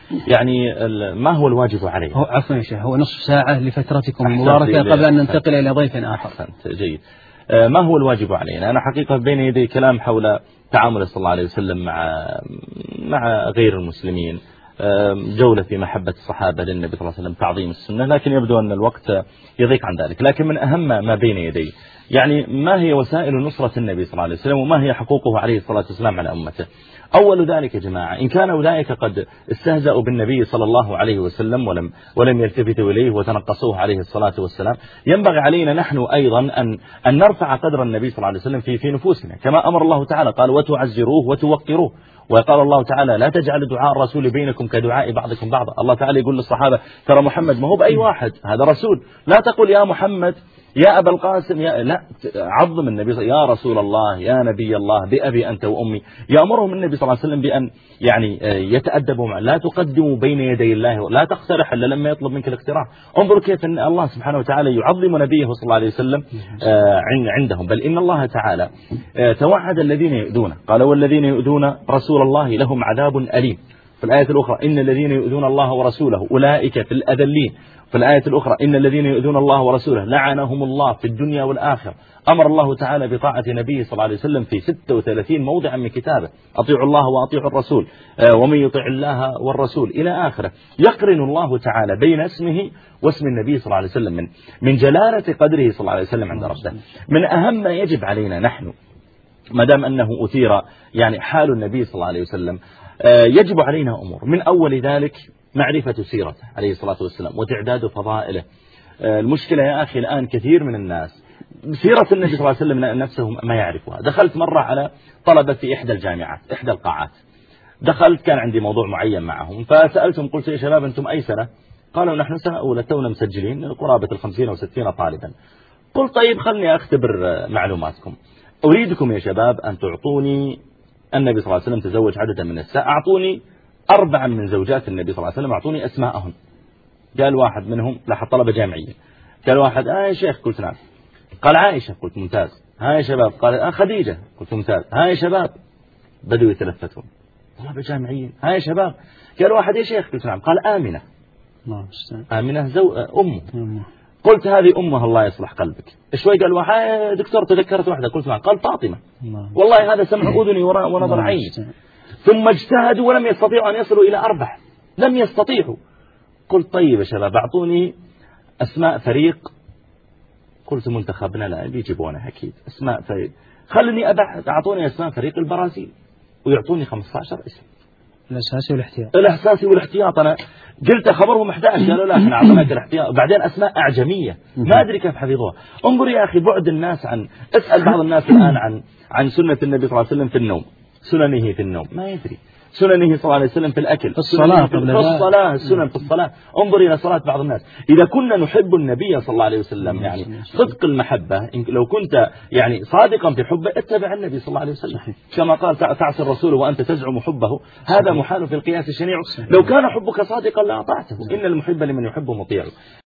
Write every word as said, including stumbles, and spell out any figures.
يعني ما هو الواجب علينا؟ هو عفوا يا شيخ، هو نصف ساعة لفترتكم المباركة قبل أن ننتقل إلى ضيف آخر. أحسنت، جيد. ما هو الواجب علينا؟ أنا حقيقة بين يدي كلام حول تعامل صلى الله عليه وسلم مع مع غير المسلمين، جولة في محبة الصحابة للنبي صلى الله عليه وسلم، تعظيم السنة، لكن يبدو أن الوقت يضيق عن ذلك. لكن من أهم ما بين يدي يعني ما هي وسائل نصرة النبي صلى الله عليه وسلم وما هي حقوقه عليه الصلاة والسلام على أمته. أول ذلك يا جماعة، إن كان أولئك قد استهزأوا بالنبي صلى الله عليه وسلم ولم ولم يلتفتوا إليه وتنقصوه عليه الصلاة والسلام، ينبغي علينا نحن أيضا أن أن نرفع قدر النبي صلى الله عليه وسلم في في نفوسنا، كما أمر الله تعالى قال وتعزروه وتوقروه. وقال الله تعالى لا تجعل دعاء الرسول بينكم كدعاء بعضكم بعضا. الله تعالى يقول للصحابة ترى محمد ما هو بأي واحد، هذا رسول، لا تقل يا محمد يا أبا القاسم، يا لا، عظم النبي يا رسول الله يا نبي الله بأبي أنت وأمي. يأمرهم النبي صلى الله عليه وسلم بأن يعني يتأدبوا معه، لا تقدموا بين يدي الله، لا تقترح إلا لما يطلب منك الاقتراح. انظروا كيف أن الله سبحانه وتعالى يعظم نبيه صلى الله عليه وسلم عندهم. بل إن الله تعالى توعد الذين يؤذون، قال والذين يؤذون رسول الله لهم عذاب أليم. في الآية الأخرى إن الذين يؤذون الله ورسوله أولئك في الأذلين. في الآية الأخرى إن الذين يؤذون الله ورسوله لعنهم الله في الدنيا والآخرة. أمر الله تعالى بطاعة نبيه صلى الله عليه وسلم في ستة وثلاثين موضعا من كتابه، أطيعوا الله وأطيعوا الرسول ومن يطيع الله والرسول إلى آخره. يقرن الله تعالى بين اسمه واسم النبي صلى الله عليه وسلم من من جلالة قدره صلى الله عليه وسلم عند ربه. من أهم ما يجب علينا نحن ما دام أنه أثير يعني حال النبي صلى الله عليه وسلم، يجب علينا أمور، من أول ذلك معرفة سيرته عليه الصلاة والسلام وتعداد فضائله. المشكلة يا أخي الآن كثير من الناس سيرة النبي صلى الله عليه وسلم نفسه ما يعرفها. دخلت مرة على طلبة في إحدى الجامعات إحدى القاعات، دخلت كان عندي موضوع معين معهم، فسألتهم قلت يا شباب أنتم أي سنة؟ قالوا نحن سنة أولى تونا مسجلين قرابة الخمسين أو ستين طالبا. قلت طيب خلني أختبر معلوماتكم، أريدكم يا شباب أن تعطوني النبي صلى الله عليه وسلم تزوج عددا من النساء، أعطوني أربعا من زوجات النبي صلى الله عليه وسلم، أعطوني أسماءهم. قال واحد منهم لاحظ طلبة جامعية، قال واحد آه يا شيخ، قلت نعم. قال عائشة، قلت ممتاز. ها يا شباب؟ قال آه خديجة، قلت ممتاز. ها يا شباب؟ بدوا يتلفتون طلبة جامعيين. ها يا شباب؟ قال واحد يا شيخ، قلت نعم. قال آمنة. آمنة زو أمه. قلت هذه أمها الله يصلح قلبك. شوي قال واحد دكتور تذكرت واحدة، قلت نعم. قال فاطمة. والله هذا سمع أذني ونظر عيني. ثم اجتهدوا ولم يستطيعوا أن يصلوا إلى أربع، لم يستطيعوا. قلت طيب يا شباب أعطوني أسماء فريق. قلت منتخبنا لا بيجيبونها أكيد، أسماء فريق خلني أبحث. أعطوني أسماء فريق البرازيل ويعطوني خمسة عشر اسم، الأساسي والاحتياط. الأساسي والاحتياط. أنا قلت خبرهم أحد عشر، قالوا لا احنا أعطيناك الاحتياط. بعدين أسماء أعجمية ما أدري كيف حفظوها. انظر يا أخي بعد الناس عن، اسأل بعض الناس الآن عن عن سنة النبي صلى الله عليه وسلم في النوم، سننه في النوم ما يدري، سننه صلى الله عليه وسلم في الأكل، في الصلاة، في الصلاة، السنن في الصلاة. انظر إلى صلاة بعض الناس. إذا كنا نحب النبي صلى الله عليه وسلم يعني صدق المحبة، لو كنت يعني صادقا في حبه اتبع النبي صلى الله عليه وسلم. كما قال تعصي الرسول وأنت تزعم حبه، هذا محال في القياس الشنيع. لو كان حبك صادقا لأطعته، إن المحب لمن يحب مطيع.